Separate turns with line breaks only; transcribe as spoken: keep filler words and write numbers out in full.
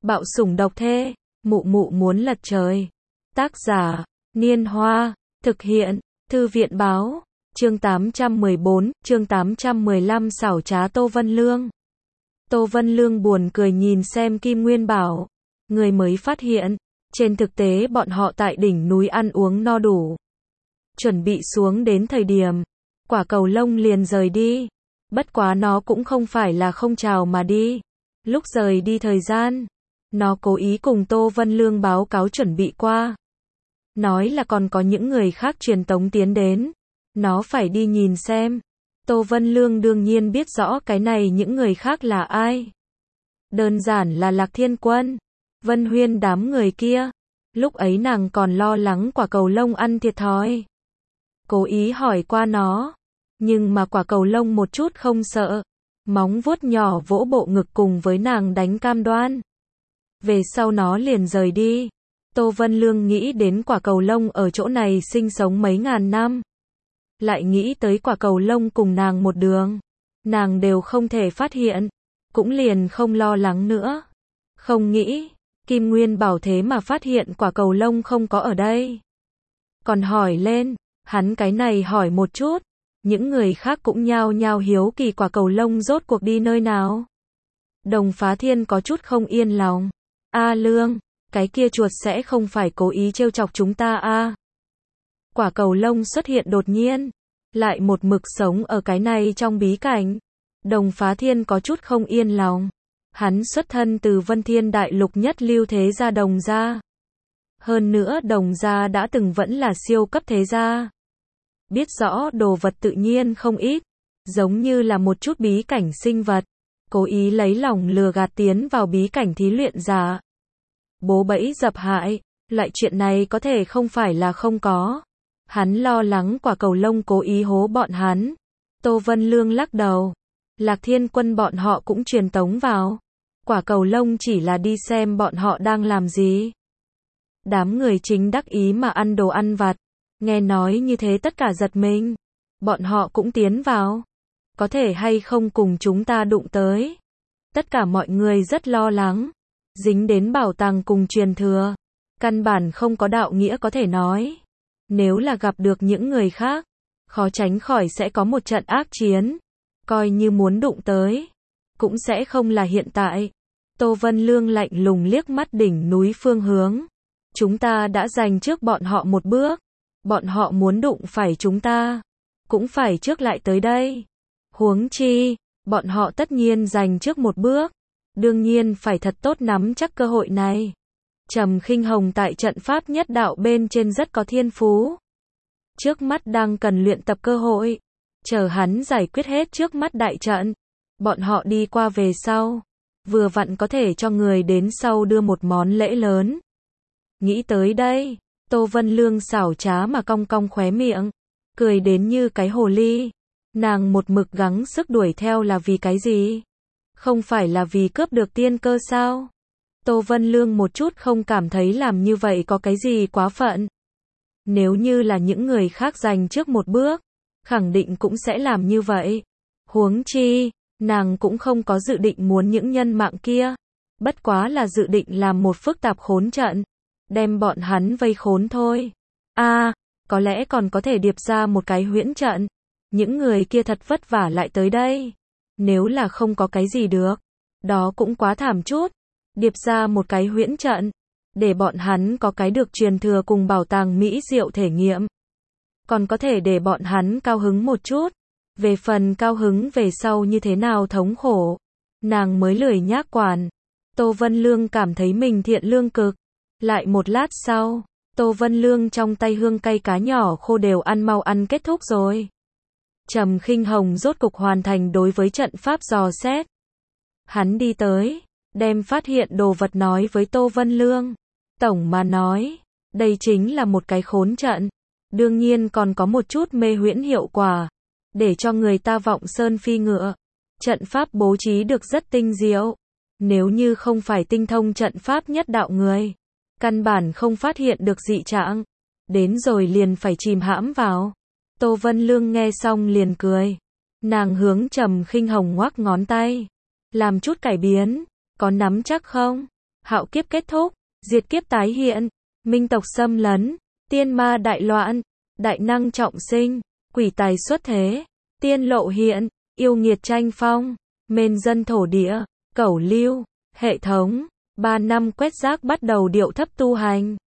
Bạo sủng độc thê, mụ mụ muốn lật trời. Tác giả, Niên Hoa, thực hiện, Thư viện báo, chương tám trăm mười bốn, chương tám trăm mười lăm xảo trá Tô Vân Lương. Tô Vân Lương buồn cười nhìn xem Kim Nguyên bảo, người mới phát hiện, trên thực tế bọn họ tại đỉnh núi ăn uống no đủ. Chuẩn bị xuống đến thời điểm, quả cầu lông liền rời đi. Bất quá nó cũng không phải là không chào mà đi. Lúc rời đi thời gian, nó cố ý cùng Tô Vân Lương báo cáo chuẩn bị qua. Nói là còn có những người khác truyền tống tiến đến. Nó phải đi nhìn xem. Tô Vân Lương đương nhiên biết rõ cái này những người khác là ai. Đơn giản là Lạc Thiên Quân, Vân Huyên đám người kia. Lúc ấy nàng còn lo lắng quả cầu lông ăn thiệt thòi. Cố ý hỏi qua nó. Nhưng mà quả cầu lông một chút không sợ. Móng vuốt nhỏ vỗ bộ ngực cùng với nàng đánh cam đoan. Về sau nó liền rời đi. Tô Vân Lương nghĩ đến quả cầu lông ở chỗ này sinh sống mấy ngàn năm. Lại nghĩ tới quả cầu lông cùng nàng một đường. Nàng đều không thể phát hiện. Cũng liền không lo lắng nữa. Không nghĩ, Kim Nguyên bảo thế mà phát hiện quả cầu lông không có ở đây. Còn hỏi lên, hắn cái này hỏi một chút. Những người khác cũng nhao nhao hiếu kỳ quả cầu lông rốt cuộc đi nơi nào. Đồng Phá Thiên có chút không yên lòng. A Lương, cái kia chuột sẽ không phải cố ý trêu chọc chúng ta a? Quả cầu lông xuất hiện đột nhiên, lại một mực sống ở cái này trong bí cảnh. Đồng Phá Thiên có chút không yên lòng. Hắn xuất thân từ Vân Thiên Đại Lục nhất lưu thế gia Đồng gia. Hơn nữa Đồng gia đã từng vẫn là siêu cấp thế gia. Biết rõ đồ vật tự nhiên không ít, giống như là một chút bí cảnh sinh vật, cố ý lấy lòng lừa gạt tiến vào bí cảnh thí luyện giả. Bố bẫy dập hại, loại chuyện này có thể không phải là không có. Hắn lo lắng quả cầu lông cố ý hố bọn hắn. Tô Vân Lương lắc đầu. Lạc Thiên Quân bọn họ cũng truyền tống vào. Quả cầu lông chỉ là đi xem bọn họ đang làm gì. Đám người chính đắc ý mà ăn đồ ăn vặt. Nghe nói như thế tất cả giật mình. Bọn họ cũng tiến vào. Có thể hay không cùng chúng ta đụng tới. Tất cả mọi người rất lo lắng. Dính đến bảo tàng cùng truyền thừa. Căn bản không có đạo nghĩa có thể nói. Nếu là gặp được những người khác, khó tránh khỏi sẽ có một trận ác chiến. Coi như muốn đụng tới, cũng sẽ không là hiện tại. Tô Vân Lương lạnh lùng liếc mắt đỉnh núi phương hướng. Chúng ta đã giành trước bọn họ một bước. Bọn họ muốn đụng phải chúng ta, cũng phải trước lại tới đây. Huống chi, bọn họ tất nhiên giành trước một bước. Đương nhiên phải thật tốt nắm chắc cơ hội này. Trầm Khinh Hồng tại trận pháp nhất đạo bên trên rất có thiên phú. Trước mắt đang cần luyện tập cơ hội. Chờ hắn giải quyết hết trước mắt đại trận. Bọn họ đi qua về sau. Vừa vặn có thể cho người đến sau đưa một món lễ lớn. Nghĩ tới đây, Tô Vân Lương xảo trá mà cong cong khóe miệng. Cười đến như cái hồ ly. Nàng một mực gắng sức đuổi theo là vì cái gì? Không phải là vì cướp được tiên cơ sao? Tô Vân Lương một chút không cảm thấy làm như vậy có cái gì quá phận. Nếu như là những người khác giành trước một bước, khẳng định cũng sẽ làm như vậy. Huống chi, nàng cũng không có dự định muốn những nhân mạng kia. Bất quá là dự định làm một phức tạp khốn trận. Đem bọn hắn vây khốn thôi. a à, có lẽ còn có thể điệp ra một cái huyễn trận. Những người kia thật vất vả lại tới đây. Nếu là không có cái gì được, đó cũng quá thảm chút. Điệp ra một cái huyễn trận, để bọn hắn có cái được truyền thừa cùng bảo tàng mỹ diệu thể nghiệm. Còn có thể để bọn hắn cao hứng một chút. Về phần cao hứng về sau như thế nào thống khổ, nàng mới lười nhác quản. Tô Vân Lương cảm thấy mình thiện lương cực. Lại một lát sau, Tô Vân Lương trong tay hương cay cá nhỏ khô đều ăn mau ăn kết thúc rồi. Trầm Khinh Hồng rốt cục hoàn thành đối với trận pháp dò xét. Hắn đi tới, đem phát hiện đồ vật nói với Tô Vân Lương. Tổng mà nói, đây chính là một cái khốn trận. Đương nhiên còn có một chút mê huyễn hiệu quả, để cho người ta vọng sơn phi ngựa. Trận pháp bố trí được rất tinh diệu. Nếu như không phải tinh thông trận pháp nhất đạo người, căn bản không phát hiện được dị trạng. Đến rồi liền phải chìm hãm vào. Tô Vân Lương nghe xong liền cười. Nàng hướng Trầm Khinh Hồng ngoắc ngón tay. Làm chút cải biến. Có nắm chắc không? hạo kiếp kết thúc, diệt kiếp tái hiện, minh tộc xâm lấn, tiên ma đại loạn, đại năng trọng sinh, quỷ tài xuất thế, tiên lộ hiện, yêu nghiệt tranh phong, mền dân thổ địa, cẩu lưu, hệ thống, ba năm quét rác bắt đầu điệu thấp tu hành.